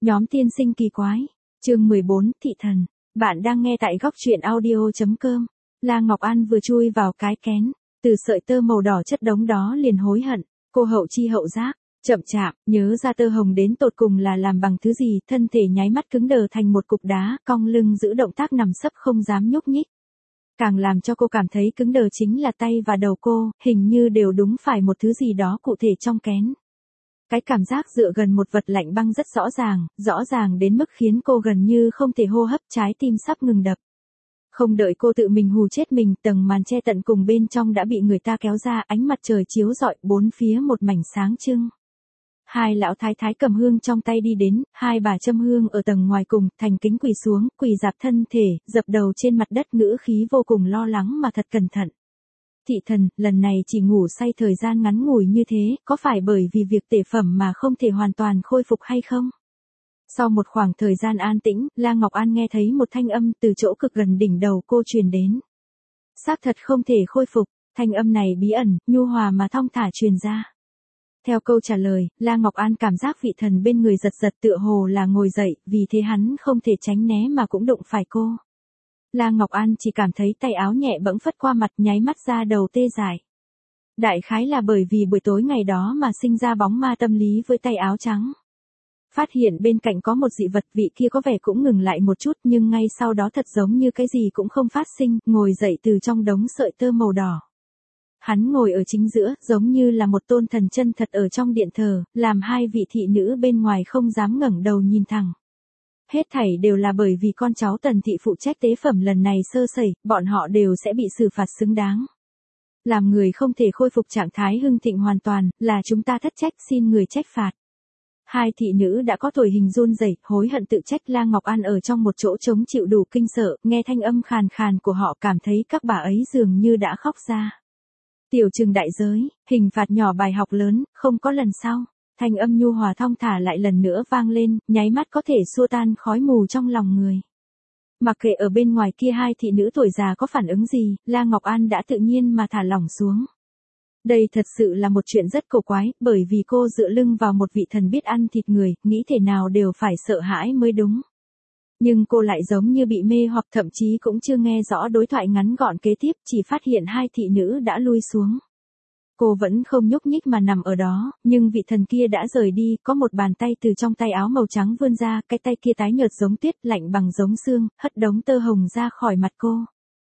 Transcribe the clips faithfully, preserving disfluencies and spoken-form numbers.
Nhóm tiên sinh kỳ quái. Chương mười bốn, thị thần. Bạn đang nghe tại góc truyện audio chấm com. La Ngọc An vừa chui vào cái kén, từ sợi tơ màu đỏ chất đống đó liền hối hận, cô hậu chi hậu giác, chậm chạp, nhớ ra tơ hồng đến tột cùng là làm bằng thứ gì, thân thể nháy mắt cứng đờ thành một cục đá, cong lưng giữ động tác nằm sấp không dám nhúc nhích. Càng làm cho cô cảm thấy cứng đờ chính là tay và đầu cô, hình như đều đúng phải một thứ gì đó cụ thể trong kén. Cái cảm giác dựa gần một vật lạnh băng rất rõ ràng, rõ ràng đến mức khiến cô gần như không thể hô hấp, trái tim sắp ngừng đập. Không đợi cô tự mình hù chết mình, tầng màn che tận cùng bên trong đã bị người ta kéo ra, ánh mặt trời chiếu rọi, bốn phía một mảnh sáng trưng. Hai lão thái thái cầm hương trong tay đi đến, hai bà châm hương ở tầng ngoài cùng, thành kính quỳ xuống, quỳ dạp thân thể, dập đầu trên mặt đất, ngữ khí vô cùng lo lắng mà thật cẩn thận. Thị thần, lần này chỉ ngủ say thời gian ngắn ngủi như thế, có phải bởi vì việc tể phẩm mà không thể hoàn toàn khôi phục hay không? Sau một khoảng thời gian an tĩnh, La Ngọc An nghe thấy một thanh âm từ chỗ cực gần đỉnh đầu cô truyền đến. Xác thật không thể khôi phục, thanh âm này bí ẩn, nhu hòa mà thong thả truyền ra. Theo câu trả lời, La Ngọc An cảm giác vị thần bên người giật giật tựa hồ là ngồi dậy, vì thế hắn không thể tránh né mà cũng đụng phải cô. La Ngọc An chỉ cảm thấy tay áo nhẹ bẫng phất qua mặt, nháy mắt ra đầu tê dại. Đại khái là bởi vì buổi tối ngày đó mà sinh ra bóng ma tâm lý với tay áo trắng. Phát hiện bên cạnh có một dị vật, vị kia có vẻ cũng ngừng lại một chút, nhưng ngay sau đó thật giống như cái gì cũng không phát sinh, ngồi dậy từ trong đống sợi tơ màu đỏ. Hắn ngồi ở chính giữa, giống như là một tôn thần chân thật ở trong điện thờ, làm hai vị thị nữ bên ngoài không dám ngẩng đầu nhìn thẳng. Hết thảy đều là bởi vì con cháu Tần thị phụ trách tế phẩm lần này sơ sẩy, bọn họ đều sẽ bị xử phạt xứng đáng. Làm người không thể khôi phục trạng thái hưng thịnh hoàn toàn, là chúng ta thất trách, xin người trách phạt. Hai thị nữ đã có tuổi hình run rẩy, hối hận tự trách. La Ngọc An ở trong một chỗ trống chịu đủ kinh sợ, nghe thanh âm khàn khàn của họ cảm thấy các bà ấy dường như đã khóc ra. Tiểu trừng đại giới, hình phạt nhỏ bài học lớn, không có lần sau. Thanh âm nhu hòa thong thả lại lần nữa vang lên, nháy mắt có thể xua tan khói mù trong lòng người. Mặc kệ ở bên ngoài kia hai thị nữ tuổi già có phản ứng gì, La Ngọc An đã tự nhiên mà thả lỏng xuống. Đây thật sự là một chuyện rất cổ quái, bởi vì cô dựa lưng vào một vị thần biết ăn thịt người, nghĩ thế nào đều phải sợ hãi mới đúng. Nhưng cô lại giống như bị mê hoặc, thậm chí cũng chưa nghe rõ đối thoại ngắn gọn kế tiếp, chỉ phát hiện hai thị nữ đã lui xuống. Cô vẫn không nhúc nhích mà nằm ở đó, nhưng vị thần kia đã rời đi, có một bàn tay từ trong tay áo màu trắng vươn ra, cái tay kia tái nhợt giống tuyết, lạnh bằng giống xương, hất đống tơ hồng ra khỏi mặt cô.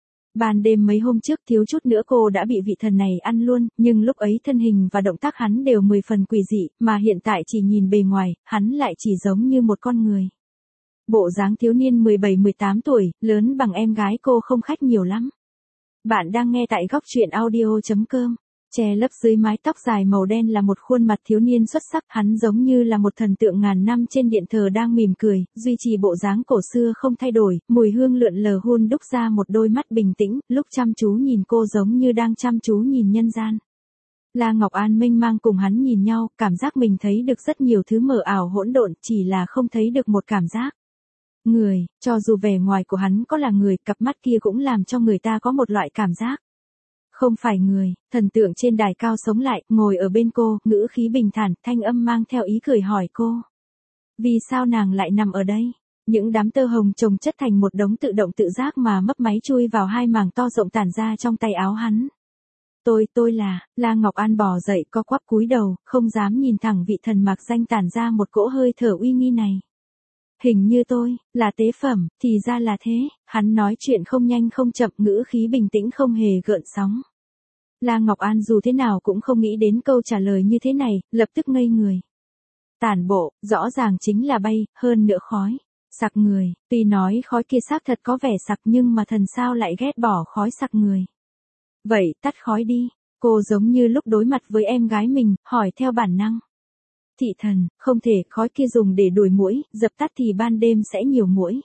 Ban đêm mấy hôm trước thiếu chút nữa cô đã bị vị thần này ăn luôn, nhưng lúc ấy thân hình và động tác hắn đều mười phần quỷ dị, mà hiện tại chỉ nhìn bề ngoài, hắn lại chỉ giống như một con người. Bộ dáng thiếu niên mười bảy mười tám tuổi, lớn bằng em gái cô không khách nhiều lắm. Bạn đang nghe tại góc truyện audio chấm com. Che lấp dưới mái tóc dài màu đen là một khuôn mặt thiếu niên xuất sắc, hắn giống như là một thần tượng ngàn năm trên điện thờ đang mỉm cười, duy trì bộ dáng cổ xưa không thay đổi, mùi hương lượn lờ hun đúc ra một đôi mắt bình tĩnh, lúc chăm chú nhìn cô giống như đang chăm chú nhìn nhân gian. La Ngọc An mênh mang cùng hắn nhìn nhau, cảm giác mình thấy được rất nhiều thứ mờ ảo hỗn độn, chỉ là không thấy được một cảm giác. Người, cho dù vẻ ngoài của hắn có là người, cặp mắt kia cũng làm cho người ta có một loại cảm giác. Không phải người, thần tượng trên đài cao sống lại, ngồi ở bên cô, ngữ khí bình thản, thanh âm mang theo ý cười hỏi cô. Vì sao nàng lại nằm ở đây? Những đám tơ hồng chồng chất thành một đống tự động tự giác mà mấp máy chui vào hai màng to rộng tản ra trong tay áo hắn. Tôi, tôi là, La Ngọc An bò dậy co quắp cúi đầu, không dám nhìn thẳng vị thần mạc danh tản ra một cỗ hơi thở uy nghi này. Hình như tôi, là tế phẩm, thì ra là thế, hắn nói chuyện không nhanh không chậm, ngữ khí bình tĩnh không hề gợn sóng. La Ngọc An dù thế nào cũng không nghĩ đến câu trả lời như thế này, lập tức ngây người. Tản bộ, rõ ràng chính là bay, hơn nữa khói. Sặc người, tuy nói khói kia xác thật có vẻ sặc nhưng mà thần sao lại ghét bỏ khói sặc người. Vậy, tắt khói đi, cô giống như lúc đối mặt với em gái mình, hỏi theo bản năng. Thị thần, không thể, khói kia dùng để đuổi muỗi, dập tắt thì ban đêm sẽ nhiều muỗi.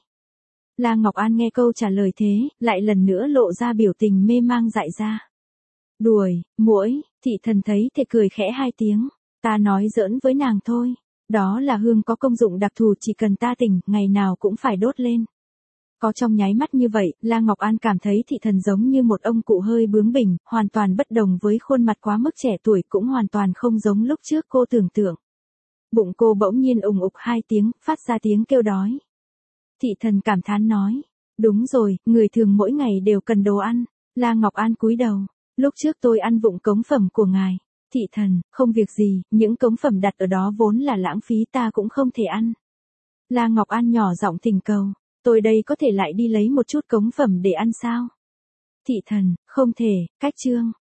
La Ngọc An nghe câu trả lời thế, lại lần nữa lộ ra biểu tình mê mang dại ra. Đuổi, muỗi, thị thần thấy thì cười khẽ hai tiếng, ta nói giỡn với nàng thôi, đó là hương có công dụng đặc thù, chỉ cần ta tỉnh, ngày nào cũng phải đốt lên. Có trong nháy mắt như vậy, La Ngọc An cảm thấy thị thần giống như một ông cụ hơi bướng bỉnh, hoàn toàn bất đồng với khuôn mặt quá mức trẻ tuổi, cũng hoàn toàn không giống lúc trước cô tưởng tượng. Bụng cô bỗng nhiên ùng ục hai tiếng, phát ra tiếng kêu đói. Thị thần cảm thán nói. Đúng rồi, người thường mỗi ngày đều cần đồ ăn. La Ngọc An cúi đầu. Lúc trước tôi ăn vụng cống phẩm của ngài. Thị thần, không việc gì, những cống phẩm đặt ở đó vốn là lãng phí, ta cũng không thể ăn. La Ngọc An nhỏ giọng thỉnh cầu. Tôi đây có thể lại đi lấy một chút cống phẩm để ăn sao? Thị thần, không thể, cách chương.